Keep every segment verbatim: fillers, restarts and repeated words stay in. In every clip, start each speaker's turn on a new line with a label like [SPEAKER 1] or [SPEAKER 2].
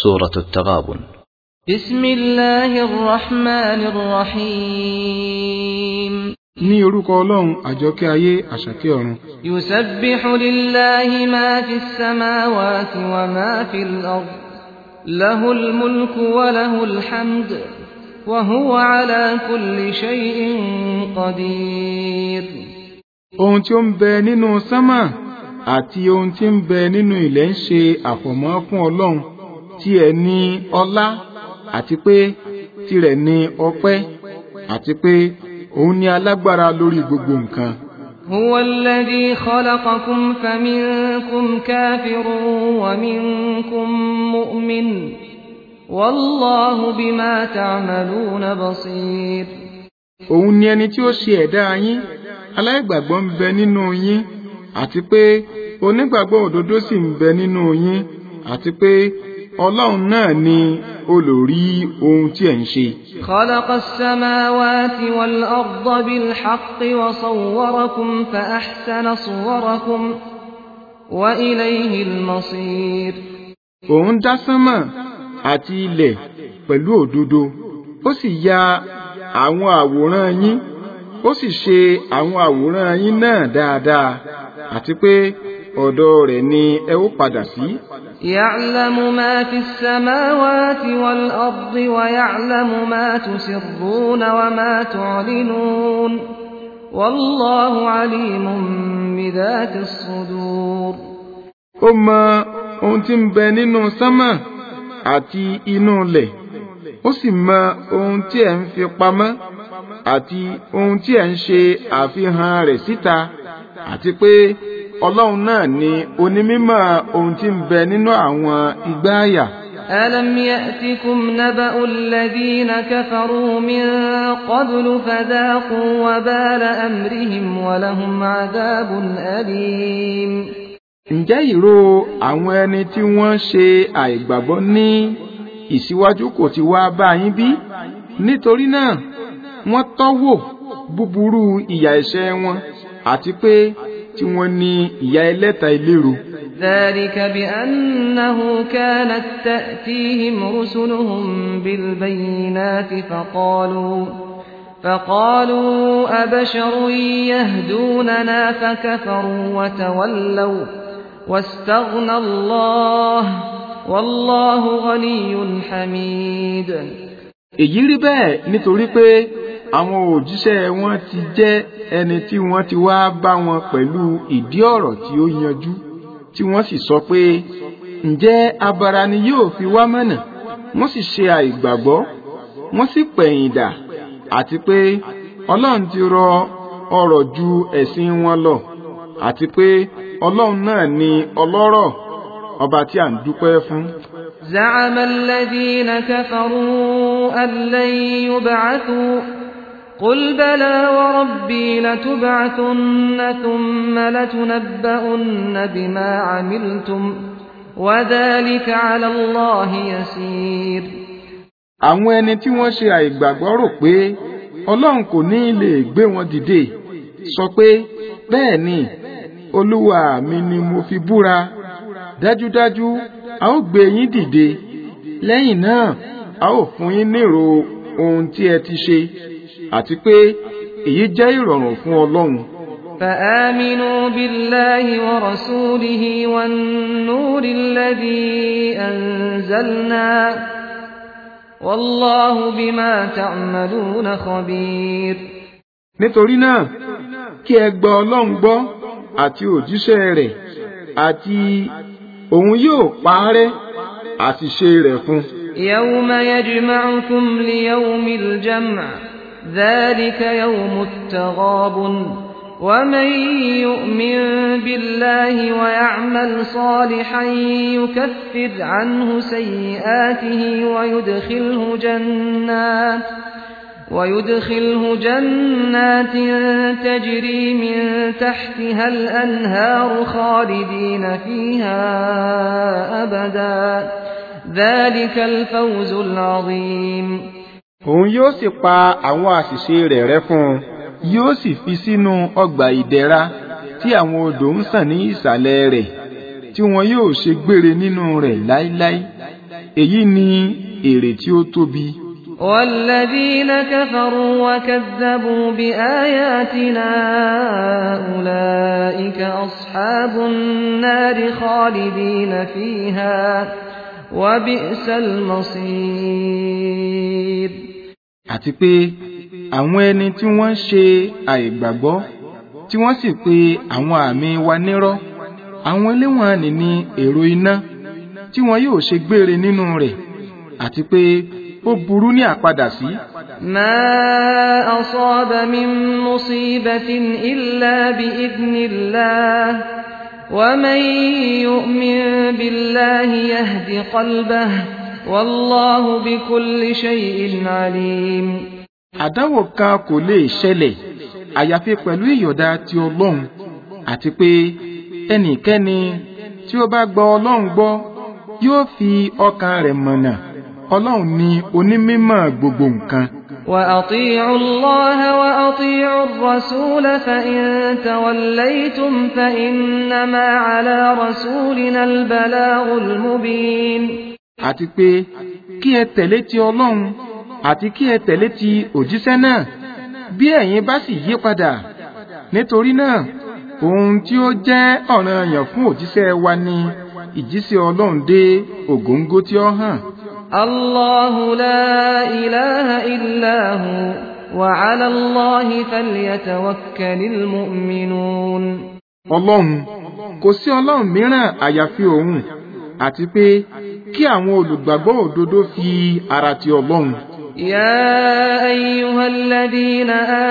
[SPEAKER 1] سورة التغابن.
[SPEAKER 2] بسم الله الرحمن الرحيم.
[SPEAKER 3] ní orúkọ Ọlọ́run àjọkẹ́ ayé àṣàkẹ́ ọ̀run.
[SPEAKER 2] يسبح لله ما في السماوات وما في الأرض له الملك وله الحمد وهو على كل شيء قدير.
[SPEAKER 3] ohun tí ó ń bẹ nínú sánmà àti ohun tí ń bẹ nínú ilẹ̀ ń ṣe àfọ̀mọ́ fún Ọlọ́run tí ẹ̀ ní ọlá àti pé tirẹ̀ ní ọpẹ́ àti pé òun ni alágbára lórí gbogbo nǹkan.
[SPEAKER 2] هو الذي خلقكم فمنكم كافر ومنكم مؤمن والله بما تعملون بصير.
[SPEAKER 3] òun ni ẹni tí ó ṣe ẹ̀dá yín, aláìgbàgbọ́ ń bẹ nínú yín àti pé onígbàgbọ́ òdodo sì ń bẹ nínú yín àti pé Ọlọ́run náà ni olórí ohun tí ẹ̀ ń ṣe.
[SPEAKER 2] خلق السماوات والأرض بالحق وصوركم فأحسن صوركم وإليه المصير.
[SPEAKER 3] òun dá sánmà àti ilẹ̀ pẹ̀lú òdodo, ó sì ya àwọn àwòrán yín, ó sì ṣe àwọn àwòrán yín náà dáadáa àti pé ọ̀dọ̀ rẹ̀ ni ẹ ó padà sí.
[SPEAKER 2] يعلم ما في السماوات والأرض ويعلم ما تسرون وما تعلنون والله عليم بذات الصدور.
[SPEAKER 3] ó mọ ohun tí ń bẹ nínú sánmà àti inú ilẹ̀, ó sì mọ ohun tí ẹ̀ ń fi pamọ́ àti ohun tí ẹ̀ ń ṣe àfihàn rẹ̀ síta àti pé Ọlọ́run náà ni onímímọ̀ ohun tí ń bẹ nínú àwọn igbáàyà.
[SPEAKER 2] ألم يأتكم نبأ الذين كفروا من قبل فذاقوا وبال أمرهم ولهم عذاب أليم.
[SPEAKER 3] ǹjẹ́ ìró àwọn ẹni tí wọ́n ṣe àìgbàgbọ́ ní ìṣíwájú kò ti wá bá yín bí? nítorí náà wọ́n tọ́wò búburú ìyà ẹ̀ṣẹ̀ wọn àti pé tí wọ́n ní ìyà ẹlẹ́ta ìlérò.
[SPEAKER 2] ذلك بأنه كانت تأتيهم رسلهم بالبينات فقالوا فقالوا أبشر يهدوننا فكفروا وتولوا واستغنى الله والله غني حميد.
[SPEAKER 3] èyí rí bẹ́ẹ̀ nítorí pé àwọn òjíṣẹ́ wọn ti jẹ́ ẹni tí wọ́n ti wá bá wọn pẹ̀lú ìdí ọ̀rọ̀ tí ó yanjú, tí wọ́n sì sọ pé ǹjẹ́ abara ni yóò fi wá mọ̀nà, wọ́n sì ṣe àìgbàgbọ́, wọ́n sì pẹ̀yìndà àti pé Ọlọ́run ti rọ ọrọ̀ ju ẹ̀sìn wọn lọ àti pé Ọlọ́run náà ni ọlọ́rọ̀, ọba tí à ń dúpẹ́ fún.
[SPEAKER 2] زعم الذين كفروا أن لن يبعثوا قل بلى وربي لتبعثن ثم لتنبؤن بما عملتم وذلك على الله يسير.
[SPEAKER 3] àwọn ẹni tí wọ́n ṣe àìgbàgbọ́ rò pé Ọlọ́run kò ní lè gbé wọn dìde sọ pé bẹ́ẹ̀ ni, Olúwa mi ni mo fi búra, dájúdájú a ó gbé yín dìde, lẹ́yìn náà a ó fún yín nírò ohun tí ẹ ti ṣe àti pé èyí jẹ́ ìrọ̀rùn fún Ọlọ́run.
[SPEAKER 2] فآمنوا بالله ورسوله والنور الذي أنزلنا والله بما تعملون خبير.
[SPEAKER 3] nítorí náà kí ẹ gba Ọlọ́run gbọ́ àti òjíṣẹ́ rẹ̀, àti òun yóò parẹ́ àṣìṣe rẹ̀ fún.
[SPEAKER 2] يوم يجمعكم ليوم الجمع ذلك يوم التغابن ومن يؤمن بالله ويعمل صالحا يكفر عنه سيئاته ويدخله جنات ويدخله جنات تجري من تحتها الأنهار خالدين فيها أبدا ذلك الفوز العظيم.
[SPEAKER 3] òun yóò sì pa àwọn àṣìṣe rẹ̀ rẹ́ fún un, yóò sì fi sínú ọgbà ìdẹ̀ra tí àwọn odò ń sàn ní ìsàlẹ̀ rẹ̀, tí wọn yóò ṣe gbére nínú rẹ̀ láíláí. èyí ni èrè tí ó tóbi.
[SPEAKER 2] والذين كفروا وكذبوا بآياتنا أولئك أصحاب النار خالدين فيها وبئس المصير.
[SPEAKER 3] àti pé àwọn ẹni tí wọ́n ń ṣe àìgbàgbọ́ tí wọ́n sì pè àwọn àmì wa nírọ́, àwọn eléwọ̀n ni ní èrò iná tí wọn yóò ṣe gbére nínú rẹ̀, àti pé ó burú ní àpadà sí.
[SPEAKER 2] ما أصاب من مصيبة إلا بإذن الله ومن يؤمن بالله يهد قلبه والله بكل شيء عليم.
[SPEAKER 3] àdánwò kan kò lè ṣẹlẹ̀ àyàfi pẹ̀lú ìyọ̀dá ti Ọlọ́run, àti pé ẹnikẹ́ni tí ó bá gbọ́ Ọlọ́run gbọ́ yóò fi ọkàn rẹ̀ mọ̀nà. Ọlọ́run ni onímímọ̀ gbogbo nǹkan.
[SPEAKER 2] وأطيعوا الله وأطيعوا الرسول فإن توليتم فإنما على رسولنا البلاغ المبين.
[SPEAKER 3] àti pé kí ẹ tẹ̀lé ti Ọlọ́run àti kí ẹ tẹ̀lé ti òjíṣẹ́ náà bí ẹ̀yin bá sì yí padà. nítorí náà ohun tí ó jẹ́ ọ̀ranyàn fún òjíṣẹ́ wa ni ìjíṣẹ́ Ọlọ́run dé ògóńgó tí ó hàn.
[SPEAKER 2] الله لا إله إلا هو وعلى الله فليتوكل المؤمنون.
[SPEAKER 3] Ọlọ́run kò sí Ọlọ́run mìíràn àyàfi òun, àti pé kí àwọn olùgbàgbọ́ òdodo fi ara ti Ọlọ́run.
[SPEAKER 2] يا أيها الذين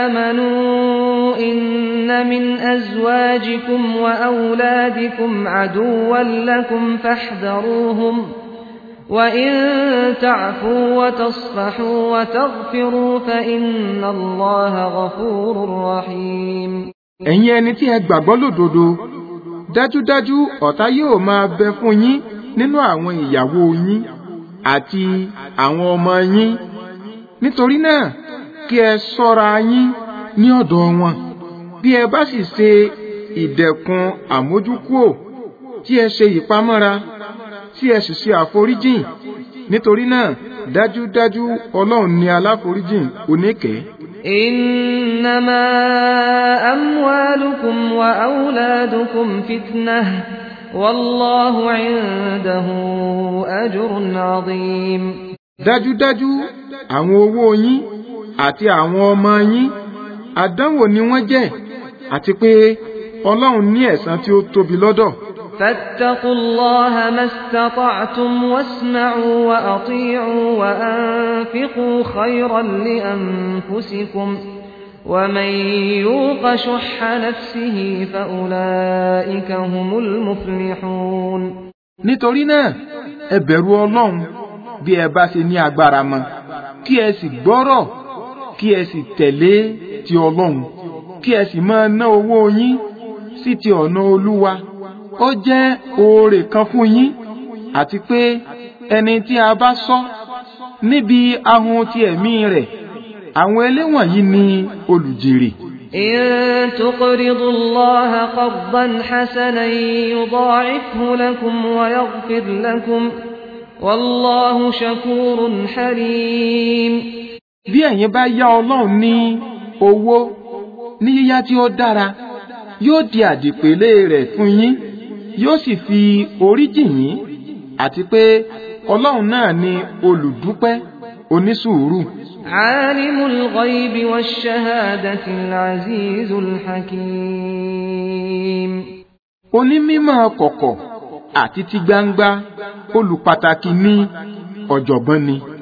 [SPEAKER 2] آمنوا إن من أزواجكم وأولادكم عدوا لكم فاحذروهم وإن تعفوا وتصفحوا وتغفروا فإن الله غفور رحيم.
[SPEAKER 3] ẹ̀yin ẹni tí ẹ gbàgbọ́ lódodo, dájúdájú ọ̀tá yóò máa bẹ fún yín nínú àwọn ìyàwó yín àti àwọn ọmọ yín. nítorí náà kí ẹ ṣọ́ra yín ní ọ̀dọ̀ wọn. bí ẹ bá sì ṣe ìdẹ̀kùn àmójúkúò tí ẹ ṣe ìpamọ́ra tí ẹ sì ṣe àforíjìn, nítorí náà dájúdájú Ọlọ́run ni aláforíjìn oníkẹ́.
[SPEAKER 2] إنما أموالكم وأولادكم فتنة والله عنده أجر عظيم.
[SPEAKER 3] dájúdájú àwọn owó yín àti àwọn ọmọ yín àdánwò ni wọ́n jẹ́, àti pé Ọlọ́run ní ẹ̀san tí ó tóbi lọ́dọ̀.
[SPEAKER 2] فاتقوا الله ما استطعتم واسمعوا وأطيعوا وأنفقوا خيرا لأنفسكم ومن يوق شح نفسه فأولئك هم المفلحون.
[SPEAKER 3] nítorí náà ẹ bẹ̀rù Ọlọ́run bí ẹ bá ṣe ní agbára mọ́, kí ẹ sì gbọ́rọ̀ kí ẹ sì tẹ̀lé ti Ọlọ́run, kí ẹ sì máa ná owó yín sí ti ọ̀nà Olúwa. ó jẹ́ oore kan fún yín, àti pé ẹni tí a bá ṣọ́ níbi ahun ti ẹ̀mí rẹ̀, àwọn eléwọ̀nyí ni olùjèrè.
[SPEAKER 2] إن تقرضوا الله قرضا حسنا يضاعفه لكم ويغفر لكم والله شكور حليم.
[SPEAKER 3] bí ẹ̀yin bá yá Ọlọ́run ní owó ní yíyá tí ó dára, yóò di àdìpèlé rẹ̀ fún yín, yóò sì fi orí jì yín, àti pé Ọlọ́run náà ni olùdúpẹ́ onísùúrù.
[SPEAKER 2] عالم الغيب والشهادة العزيز الحكيم.
[SPEAKER 3] onímímọ̀ kọ̀kọ̀ àti ti gbangba, olùpàtàkì ni, ọ̀jọ̀gbọ́n ni.